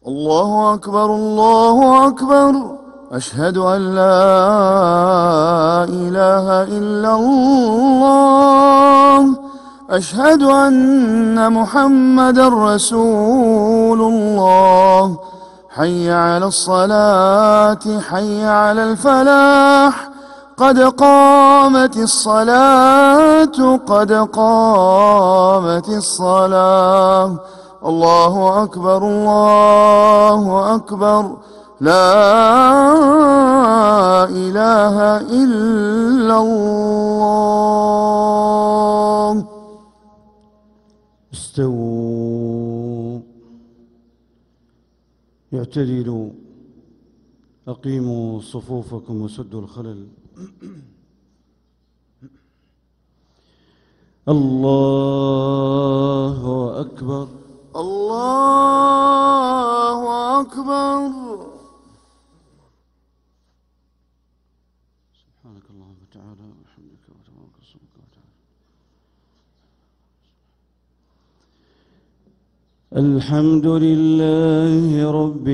الله أكبر الله أكبر. أشهد أن لا إله إلا الله. أشهد أن محمدا رسول الله. حي على الصلاة حي على الفلاح. قد قامت الصلاة قد قامت الصلاة. الله أكبر الله أكبر. لا إله إلا الله. استووا اعتدلوا أقيموا صفوفكم وسدوا الخلل. الله أكبر الله أكبر. سبحانك اللهم وتعالى وبحمدك وتبارك اسمك وتعالى. الحمد لله رب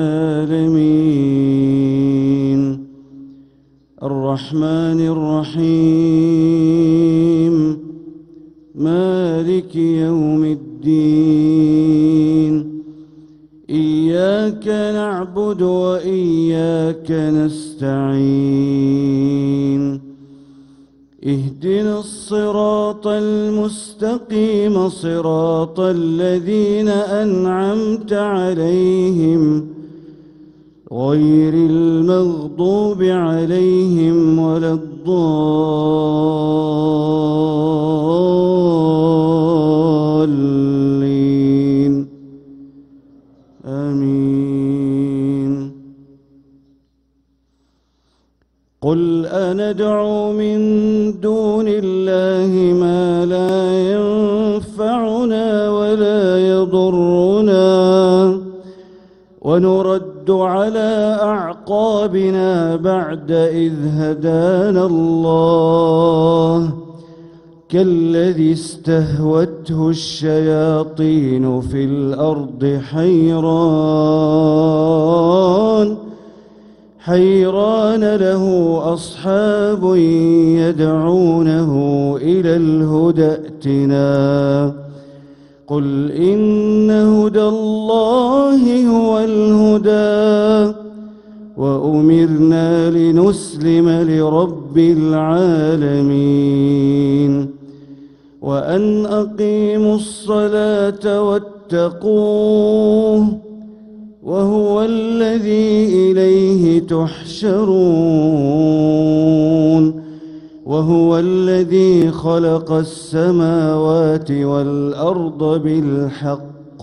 العالمين الرحمن الرحيم مالك يوم الدين. إياك نعبد وإياك نستعين. اهدنا الصراط المستقيم صراط الذين أنعمت عليهم غير المغضوب عليهم ولا الضالين. آمين. قل أندعو من دون الله ما لا ينفعنا ولا يضرنا ونرد على أعقابنا بعد إذ هدانا الله كالذي استهوته الشياطين في الأرض حيران له أصحاب يدعونه إلى الهدى ائتنا. قل إن هدى الله هو الهدى وأمرنا لنسلم لرب العالمين وأن أقيموا الصلاة واتقوه وهو الذي إليه تحشرون. وهو الذي خلق السماوات والأرض بالحق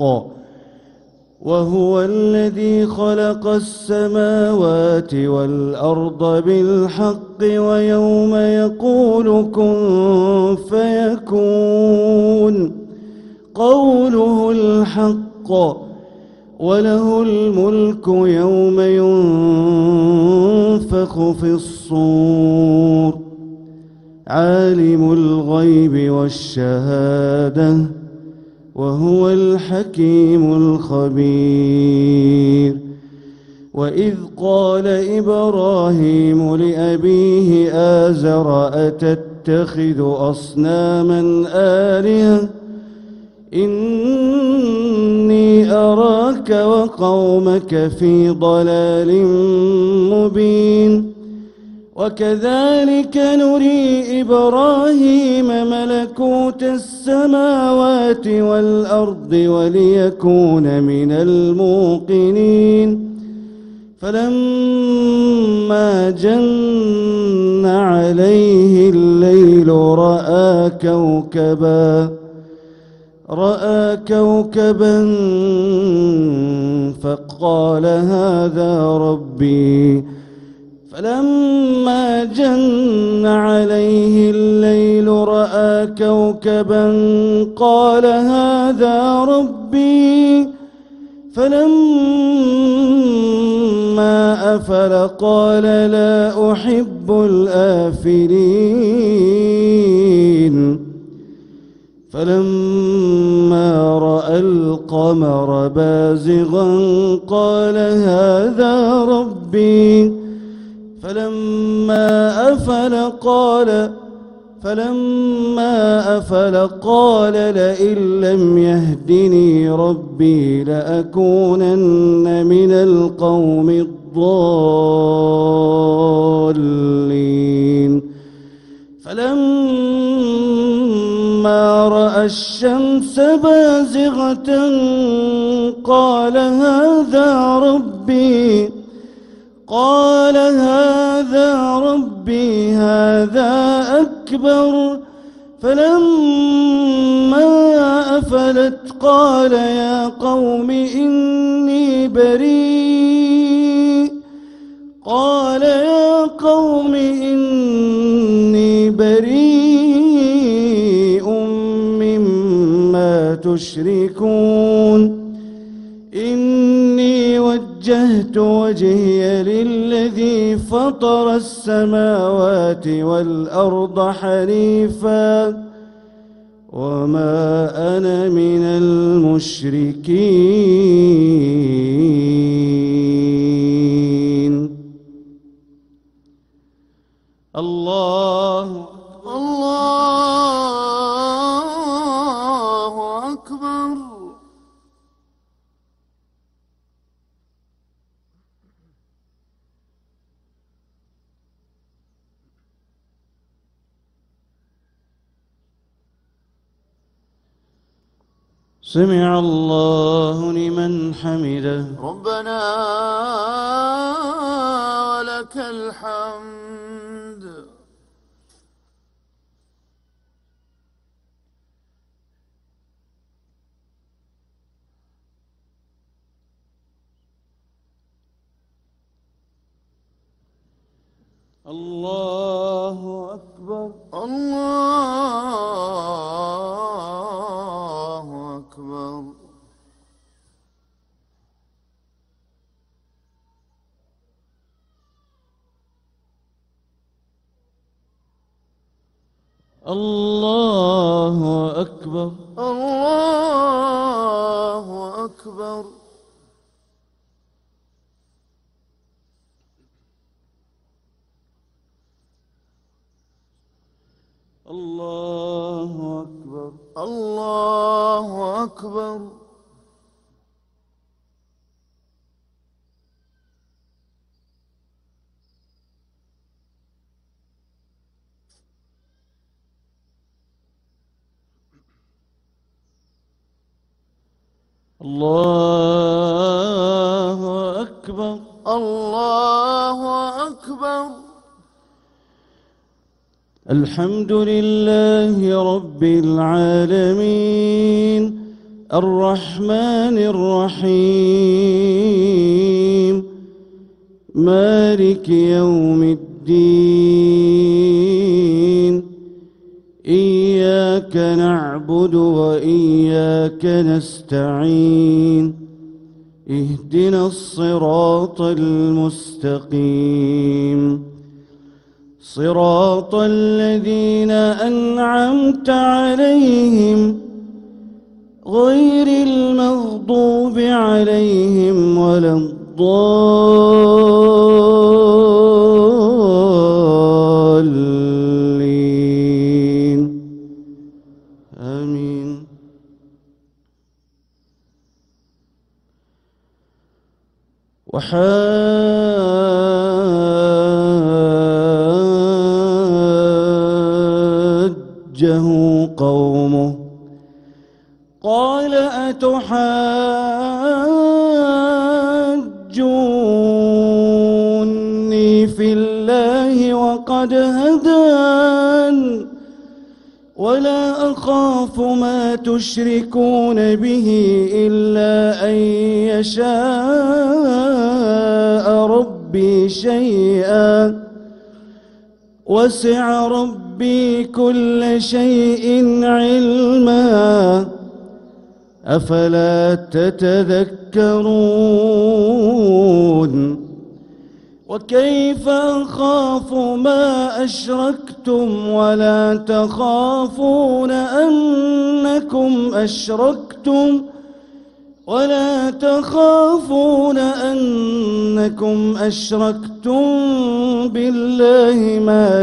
ويوم يقول كن فيكون قوله الحق وله الملك يوم ينفخ في الصور. عالم الغيب والشهادة وهو الحكيم الخبير. وإذ قال إبراهيم لأبيه آزر أتتخذ أصناما آلهة إني أراك وقومك في ضلال مبين. وكذلك نري إبراهيم ملكوت السماوات والأرض وليكون من الموقنين. فلما جن عليه الليل رأى كوكبا فقال هذا ربي. فلما جن عليه الليل رأى كوكبا قال هذا ربي. فلما أفل قال لا أحب الآفلين. فلما رأى القمر بازغا قال هذا ربي فلما أفل قال لئن لم يهدني ربي لأكونن من القوم الضالين فلما رأى الشمس بازغة قال هذا ربي هذا أكبر فلما أفلت قال يا قوم إني بريء مما تشركون إني وجهت وجهي للذي فطر السماوات والأرض حنيفا وما أنا من المشركين. الله أكبر. سمع الله لمن حمده. ربنا ولك الحمد. الله أكبر. الله أكبر. الله أكبر. الله أكبر. الله أكبر. الله أكبر. الله أكبر. الله أكبر. الحمد لله رب العالمين الرحمن الرحيم مالك يوم الدين إياك نعبد وإياك نستعين اهدنا الصراط المستقيم صراط الذين أنعمت عليهم غير المغضوب عليهم ولا الضالين آمين. وحاجه قومه قال أتحاجوني في الله وقد هدان ولا أخاف ما تشركون به إلا أن يشاء ربي شيئا وسع ربي كل شيء علما أفلا تتذكرون وكيف أخاف ما أشركتم ولا تخافون أنكم أشركتم بالله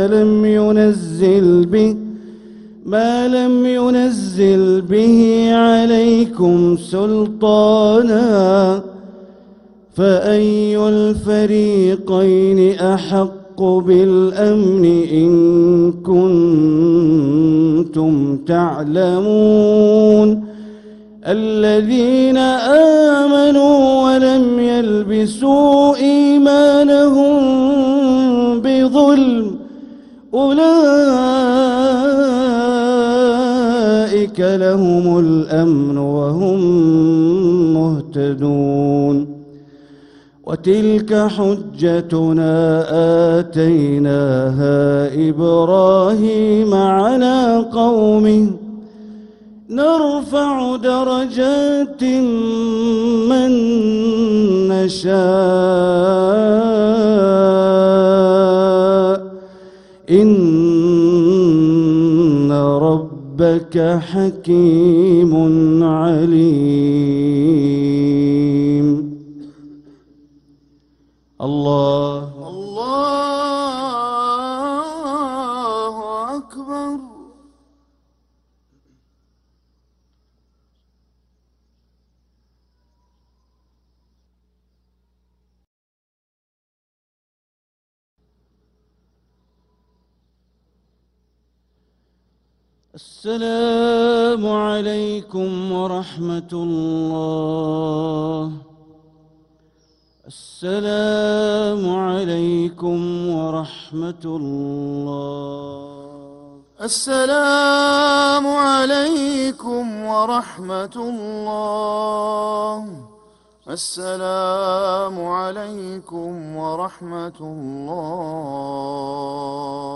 ما لم ينزل به عليكم سلطانا، فأي الفريقين أحق بالأمن إن كنتم تعلمون. الذين آمنوا ولم يلبسوا إيمانهم بظلم أولئك لهم الأمن وهم مهتدون. وتلك حجتنا آتيناها إبراهيم على قومه نرفع درجات من نشاء إن ربك حكيم عليم. الله أكبر. السلام عليكم ورحمة الله. السلام عليكم ورحمة الله. السلام عليكم ورحمة الله. السلام عليكم ورحمة الله.